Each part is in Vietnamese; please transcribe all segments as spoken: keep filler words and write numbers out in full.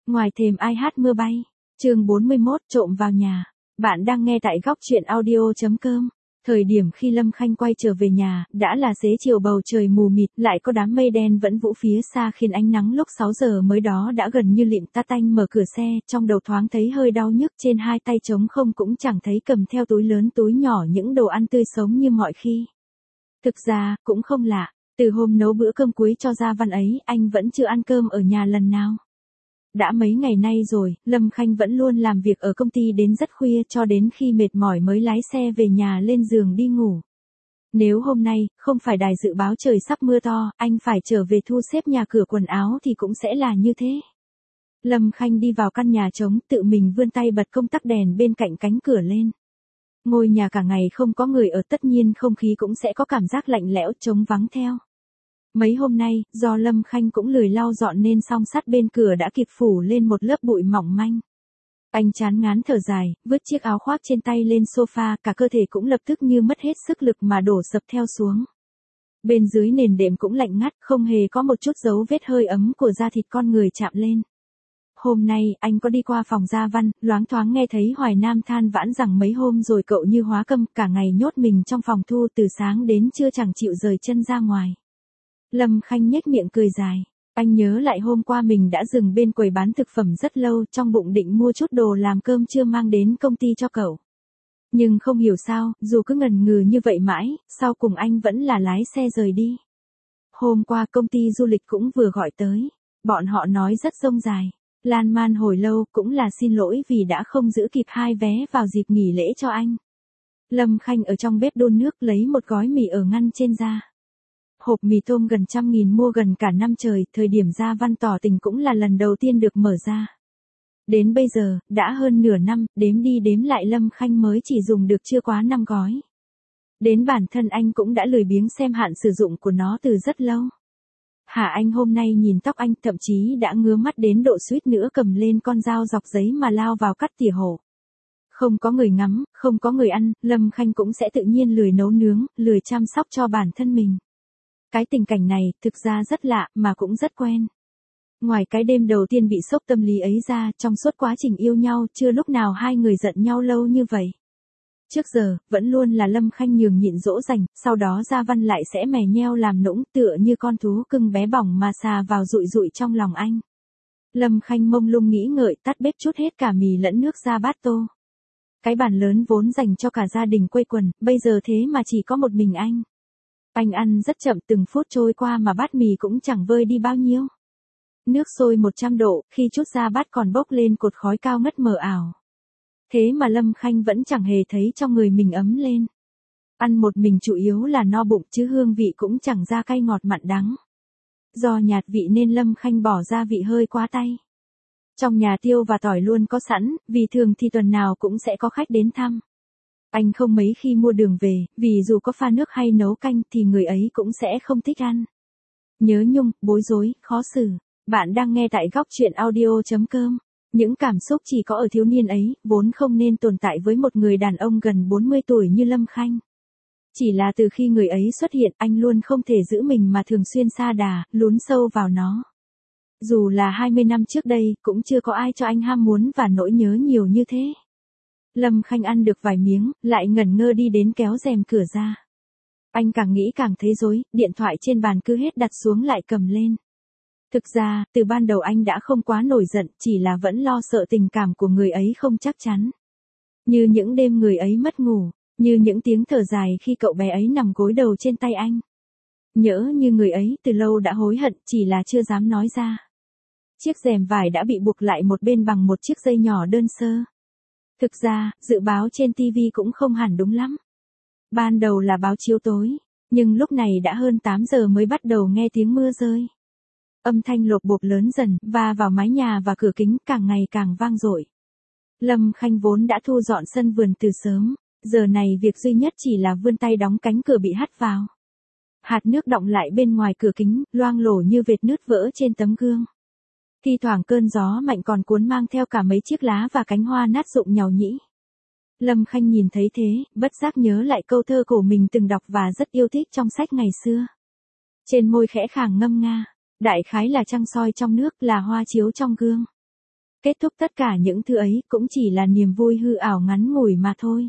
Ngoài thềm ai hát mưa bay. Chương bốn mươi mốt, trộm vào nhà. Bạn đang nghe tại góc truyện audio chấm com. Thời điểm khi Lâm Khanh quay trở về nhà, đã là xế chiều, bầu trời mù mịt, lại có đám mây đen vẫn vũ phía xa khiến ánh nắng lúc sáu giờ mới đó đã gần như lịm tắt. Anh mở cửa xe, trong đầu thoáng thấy hơi đau nhức, trên hai tay trống không cũng chẳng thấy cầm theo túi lớn túi nhỏ những đồ ăn tươi sống như mọi khi. Thực ra, cũng không lạ, từ hôm nấu bữa cơm cuối cho Gia Văn ấy, anh vẫn chưa ăn cơm ở nhà lần nào. Đã mấy ngày nay rồi, Lâm Khanh vẫn luôn làm việc ở công ty đến rất khuya, cho đến khi mệt mỏi mới lái xe về nhà lên giường đi ngủ. Nếu hôm nay, không phải đài dự báo trời sắp mưa to, anh phải trở về thu xếp nhà cửa quần áo thì cũng sẽ là như thế. Lâm Khanh đi vào căn nhà trống, tự mình vươn tay bật công tắc đèn bên cạnh cánh cửa lên. Ngôi nhà cả ngày không có người ở, tất nhiên không khí cũng sẽ có cảm giác lạnh lẽo, trống vắng theo. Mấy hôm nay, do Lâm Khanh cũng lười lau dọn nên song sắt bên cửa đã kịp phủ lên một lớp bụi mỏng manh. Anh chán ngán thở dài, vứt chiếc áo khoác trên tay lên sofa, cả cơ thể cũng lập tức như mất hết sức lực mà đổ sập theo xuống. Bên dưới nền đệm cũng lạnh ngắt, không hề có một chút dấu vết hơi ấm của da thịt con người chạm lên. Hôm nay, anh có đi qua phòng Gia Văn, loáng thoáng nghe thấy Hoài Nam than vãn rằng mấy hôm rồi cậu như hóa câm, cả ngày nhốt mình trong phòng thu, từ sáng đến trưa chẳng chịu rời chân ra ngoài. Lâm Khanh nhếch miệng cười dài. Anh nhớ lại hôm qua mình đã dừng bên quầy bán thực phẩm rất lâu, trong bụng định mua chút đồ làm cơm trưa mang đến công ty cho cậu. Nhưng không hiểu sao, dù cứ ngần ngừ như vậy mãi, sau cùng anh vẫn là lái xe rời đi. Hôm qua công ty du lịch cũng vừa gọi tới. Bọn họ nói rất rông dài. Lan man hồi lâu, cũng là xin lỗi vì đã không giữ kịp hai vé vào dịp nghỉ lễ cho anh. Lâm Khanh ở trong bếp đun nước lấy một gói mì ở ngăn trên ra. Hộp mì tôm gần trăm nghìn mua gần cả năm trời, thời điểm Gia Văn tỏ tình cũng là lần đầu tiên được mở ra. Đến bây giờ, đã hơn nửa năm, đếm đi đếm lại Lâm Khanh mới chỉ dùng được chưa quá năm gói. Đến bản thân anh cũng đã lười biếng xem hạn sử dụng của nó từ rất lâu. Hả, anh hôm nay nhìn tóc anh thậm chí đã ngứa mắt đến độ suýt nữa cầm lên con dao dọc giấy mà lao vào cắt tỉa hổ. Không có người ngắm, không có người ăn, Lâm Khanh cũng sẽ tự nhiên lười nấu nướng, lười chăm sóc cho bản thân mình. Cái tình cảnh này, thực ra rất lạ, mà cũng rất quen. Ngoài cái đêm đầu tiên bị sốc tâm lý ấy ra, trong suốt quá trình yêu nhau, chưa lúc nào hai người giận nhau lâu như vậy. Trước giờ, vẫn luôn là Lâm Khanh nhường nhịn dỗ dành, sau đó Gia Văn lại sẽ mè nheo làm nũng, tựa như con thú cưng bé bỏng mà xà vào rụi rụi trong lòng anh. Lâm Khanh mông lung nghĩ ngợi, tắt bếp chút hết cả mì lẫn nước ra bát tô. Cái bàn lớn vốn dành cho cả gia đình quây quần, bây giờ thế mà chỉ có một mình anh. Anh ăn rất chậm, từng phút trôi qua mà bát mì cũng chẳng vơi đi bao nhiêu. Nước sôi một trăm độ, khi chút ra bát còn bốc lên cột khói cao ngất mờ ảo. Thế mà Lâm Khanh vẫn chẳng hề thấy trong người mình ấm lên. Ăn một mình chủ yếu là no bụng, chứ hương vị cũng chẳng ra cay ngọt mặn đắng. Do nhạt vị nên Lâm Khanh bỏ gia vị hơi quá tay. Trong nhà tiêu và tỏi luôn có sẵn, vì thường thì tuần nào cũng sẽ có khách đến thăm. Anh không mấy khi mua đường về, vì dù có pha nước hay nấu canh thì người ấy cũng sẽ không thích ăn. Nhớ nhung, bối rối, khó xử. Bạn đang nghe tại góc truyện audio chấm com. Những cảm xúc chỉ có ở thiếu niên ấy, vốn không nên tồn tại với một người đàn ông gần bốn mươi tuổi như Lâm Khanh. Chỉ là từ khi người ấy xuất hiện, anh luôn không thể giữ mình mà thường xuyên sa đà, lún sâu vào nó. Dù là hai mươi năm trước đây, cũng chưa có ai cho anh ham muốn và nỗi nhớ nhiều như thế. Lâm Khanh ăn được vài miếng, lại ngẩn ngơ đi đến kéo rèm cửa ra. Anh càng nghĩ càng thấy rối, điện thoại trên bàn cứ hết đặt xuống lại cầm lên. Thực ra, từ ban đầu anh đã không quá nổi giận, chỉ là vẫn lo sợ tình cảm của người ấy không chắc chắn. Như những đêm người ấy mất ngủ, như những tiếng thở dài khi cậu bé ấy nằm gối đầu trên tay anh. Nhỡ như người ấy từ lâu đã hối hận, chỉ là chưa dám nói ra. Chiếc rèm vải đã bị buộc lại một bên bằng một chiếc dây nhỏ đơn sơ. Thực ra, dự báo trên ti vi cũng không hẳn đúng lắm. Ban đầu là báo chiếu tối, nhưng lúc này đã hơn tám giờ mới bắt đầu nghe tiếng mưa rơi. Âm thanh lộp bộp lớn dần, va vào mái nhà và cửa kính càng ngày càng vang dội. Lâm Khanh vốn đã thu dọn sân vườn từ sớm, giờ này việc duy nhất chỉ là vươn tay đóng cánh cửa bị hắt vào. Hạt nước đọng lại bên ngoài cửa kính, loang lổ như vệt nứt vỡ trên tấm gương. Thi thoảng cơn gió mạnh còn cuốn mang theo cả mấy chiếc lá và cánh hoa nát rụng nhàu nhĩ. Lâm Khanh nhìn thấy thế, bất giác nhớ lại câu thơ cổ mình từng đọc và rất yêu thích trong sách ngày xưa. Trên môi khẽ khàng ngâm nga, đại khái là trăng soi trong nước, là hoa chiếu trong gương. Kết thúc tất cả những thứ ấy cũng chỉ là niềm vui hư ảo ngắn ngủi mà thôi.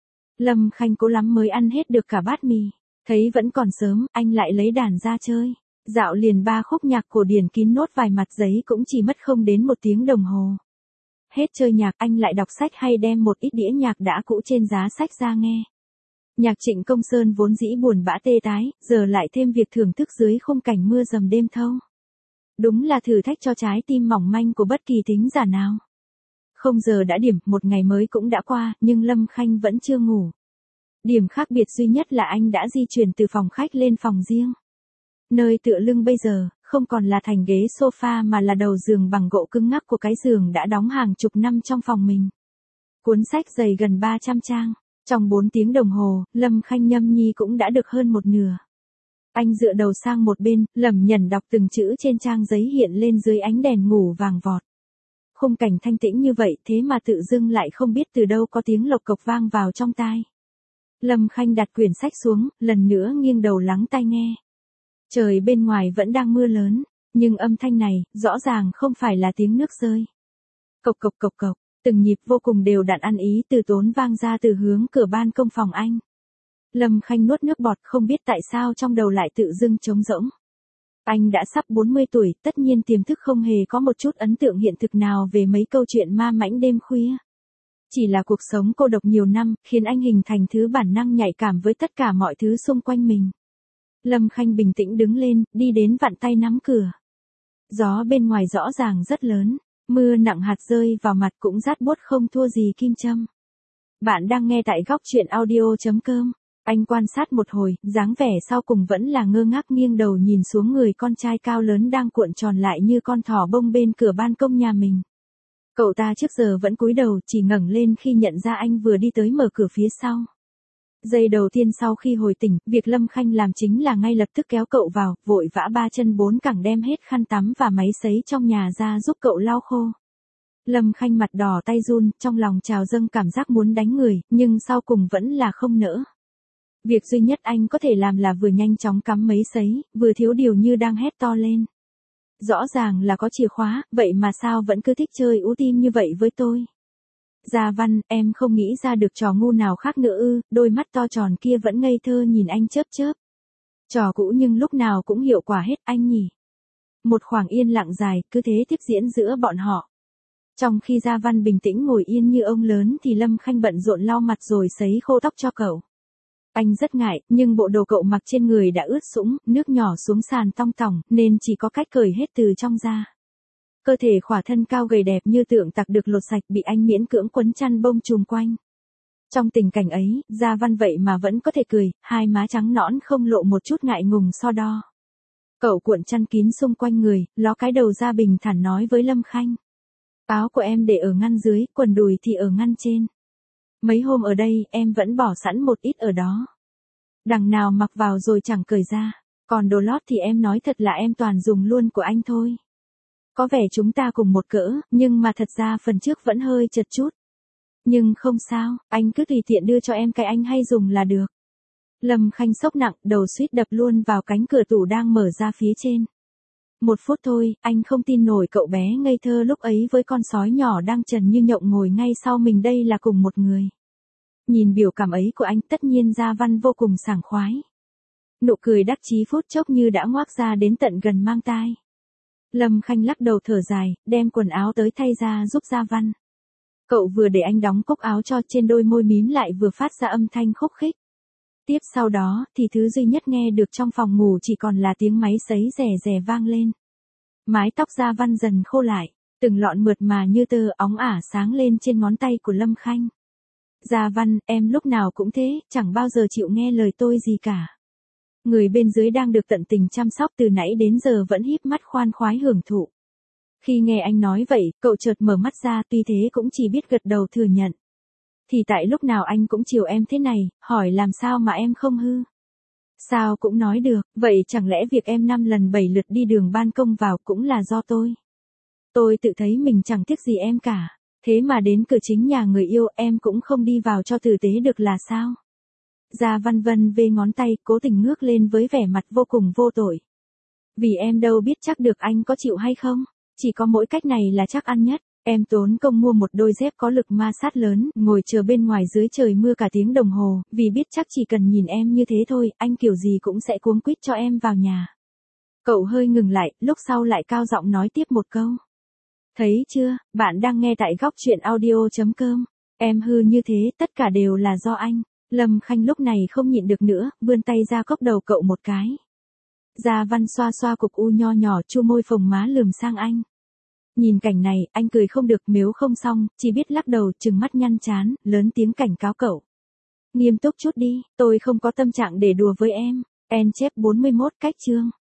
Lâm Khanh cố lắm mới ăn hết được cả bát mì. Thấy vẫn còn sớm, anh lại lấy đàn ra chơi. Dạo liền ba khúc nhạc cổ điển kín nốt vài mặt giấy cũng chỉ mất không đến một tiếng đồng hồ. Hết chơi nhạc anh lại đọc sách hay đem một ít đĩa nhạc đã cũ trên giá sách ra nghe. Nhạc Trịnh Công Sơn vốn dĩ buồn bã tê tái, giờ lại thêm việc thưởng thức dưới khung cảnh mưa dầm đêm thâu. Đúng là thử thách cho trái tim mỏng manh của bất kỳ thính giả nào. Không giờ đã điểm, một ngày mới cũng đã qua, nhưng Lâm Khanh vẫn chưa ngủ. Điểm khác biệt duy nhất là anh đã di chuyển từ phòng khách lên phòng riêng. Nơi tựa lưng bây giờ, không còn là thành ghế sofa mà là đầu giường bằng gỗ cứng ngắc của cái giường đã đóng hàng chục năm trong phòng mình. Cuốn sách dày gần ba trăm trang. Trong bốn tiếng đồng hồ, Lâm Khanh nhâm nhi cũng đã được hơn một nửa. Anh dựa đầu sang một bên, lẩm nhẩm đọc từng chữ trên trang giấy hiện lên dưới ánh đèn ngủ vàng vọt. Khung cảnh thanh tĩnh như vậy thế mà tự dưng lại không biết từ đâu có tiếng lộc cộc vang vào trong tai. Lâm Khanh đặt quyển sách xuống, lần nữa nghiêng đầu lắng tai nghe. Trời bên ngoài vẫn đang mưa lớn, nhưng âm thanh này, rõ ràng không phải là tiếng nước rơi. Cộc cộc cộc cộc, từng nhịp vô cùng đều đặn ăn ý từ tốn vang ra từ hướng cửa ban công phòng anh. Lâm Khanh nuốt nước bọt không biết tại sao trong đầu lại tự dưng trống rỗng. Anh đã sắp bốn mươi tuổi, tất nhiên tiềm thức không hề có một chút ấn tượng hiện thực nào về mấy câu chuyện ma mãnh đêm khuya. Chỉ là cuộc sống cô độc nhiều năm, khiến anh hình thành thứ bản năng nhạy cảm với tất cả mọi thứ xung quanh mình. Lâm Khanh bình tĩnh đứng lên, đi đến vặn tay nắm cửa. Gió bên ngoài rõ ràng rất lớn, mưa nặng hạt rơi vào mặt cũng rát buốt không thua gì kim châm. Bạn đang nghe tại góc truyện audio chấm com. Anh quan sát một hồi, dáng vẻ sau cùng vẫn là ngơ ngác nghiêng đầu nhìn xuống người con trai cao lớn đang cuộn tròn lại như con thỏ bông bên cửa ban công nhà mình. Cậu ta trước giờ vẫn cúi đầu, chỉ ngẩng lên khi nhận ra anh vừa đi tới mở cửa phía sau. Giây đầu tiên sau khi hồi tỉnh, việc Lâm Khanh làm chính là ngay lập tức kéo cậu vào, vội vã ba chân bốn cẳng đem hết khăn tắm và máy sấy trong nhà ra giúp cậu lau khô. Lâm Khanh mặt đỏ tay run, trong lòng trào dâng cảm giác muốn đánh người, nhưng sau cùng vẫn là không nỡ. Việc duy nhất anh có thể làm là vừa nhanh chóng cắm máy sấy, vừa thiếu điều như đang hét to lên. Rõ ràng là có chìa khóa, vậy mà sao vẫn cứ thích chơi ú tim như vậy với tôi? Gia Văn, em không nghĩ ra được trò ngu nào khác nữa ư? Đôi mắt to tròn kia vẫn ngây thơ nhìn anh chớp chớp. Trò cũ nhưng lúc nào cũng hiệu quả hết anh nhỉ. Một khoảng yên lặng dài, cứ thế tiếp diễn giữa bọn họ. Trong khi Gia Văn bình tĩnh ngồi yên như ông lớn thì Lâm Khanh bận rộn lau mặt rồi sấy khô tóc cho cậu. Anh rất ngại, nhưng bộ đồ cậu mặc trên người đã ướt sũng, nước nhỏ xuống sàn tong tỏng, nên chỉ có cách cởi hết từ trong ra. Cơ thể khỏa thân cao gầy đẹp như tượng tặc được lột sạch bị anh miễn cưỡng quấn chăn bông trùm quanh. Trong tình cảnh ấy, Gia Văn vậy mà vẫn có thể cười, hai má trắng nõn không lộ một chút ngại ngùng so đo. Cậu cuộn chăn kín xung quanh người, ló cái đầu ra bình thản nói với Lâm Khanh. Áo của em để ở ngăn dưới, quần đùi thì ở ngăn trên. Mấy hôm ở đây, em vẫn bỏ sẵn một ít ở đó. Đằng nào mặc vào rồi chẳng cởi ra. Còn đồ lót thì em nói thật là em toàn dùng luôn của anh thôi. Có vẻ chúng ta cùng một cỡ, nhưng mà thật ra phần trước vẫn hơi chật chút. Nhưng không sao, anh cứ tùy tiện đưa cho em cái anh hay dùng là được. Lâm Khanh sốc nặng, đầu suýt đập luôn vào cánh cửa tủ đang mở ra phía trên. Một phút thôi, anh không tin nổi cậu bé ngây thơ lúc ấy với con sói nhỏ đang trần như nhộng ngồi ngay sau mình đây là cùng một người. Nhìn biểu cảm ấy của anh tất nhiên Gia Văn vô cùng sảng khoái. Nụ cười đắc chí phút chốc như đã ngoác ra đến tận gần mang tai. Lâm Khanh lắc đầu thở dài, đem quần áo tới thay ra giúp Gia Văn. Cậu vừa để anh đóng cúc áo cho trên đôi môi mím lại vừa phát ra âm thanh khúc khích. Tiếp sau đó thì thứ duy nhất nghe được trong phòng ngủ chỉ còn là tiếng máy sấy rè rè vang lên. Mái tóc Gia Văn dần khô lại, từng lọn mượt mà như tơ óng ả sáng lên trên ngón tay của Lâm Khanh. Gia Văn, em lúc nào cũng thế, chẳng bao giờ chịu nghe lời tôi gì cả. Người bên dưới đang được tận tình chăm sóc từ nãy đến giờ vẫn híp mắt khoan khoái hưởng thụ. Khi nghe anh nói vậy, cậu chợt mở mắt ra tuy thế cũng chỉ biết gật đầu thừa nhận. Thì tại lúc nào anh cũng chiều em thế này, hỏi làm sao mà em không hư. Sao cũng nói được, vậy chẳng lẽ việc em năm lần bảy lượt đi đường ban công vào cũng là do tôi. Tôi tự thấy mình chẳng tiếc gì em cả, thế mà đến cửa chính nhà người yêu em cũng không đi vào cho tử tế được là sao. Gia Văn vân vê ngón tay cố tình ngước lên với vẻ mặt vô cùng vô tội. Vì em đâu biết chắc được anh có chịu hay không, chỉ có mỗi cách này là chắc ăn nhất. Em tốn công mua một đôi dép có lực ma sát lớn, ngồi chờ bên ngoài dưới trời mưa cả tiếng đồng hồ, vì biết chắc chỉ cần nhìn em như thế thôi, anh kiểu gì cũng sẽ cuống quýt cho em vào nhà. Cậu hơi ngừng lại, lúc sau lại cao giọng nói tiếp một câu. Thấy chưa, bạn đang nghe tại góc chuyện audio chấm com. Em hư như thế, tất cả đều là do anh. Lâm Khanh lúc này không nhịn được nữa, vươn tay ra cốc đầu cậu một cái. Gia Văn xoa xoa cục u nho nhỏ, chu môi phồng má lườm sang anh. Nhìn cảnh này, anh cười không được, mếu không xong, chỉ biết lắc đầu, trừng mắt nhăn chán, lớn tiếng cảnh cáo cậu. Nghiêm túc chút đi, tôi không có tâm trạng để đùa với em. En chép bốn mươi mốt cách chương.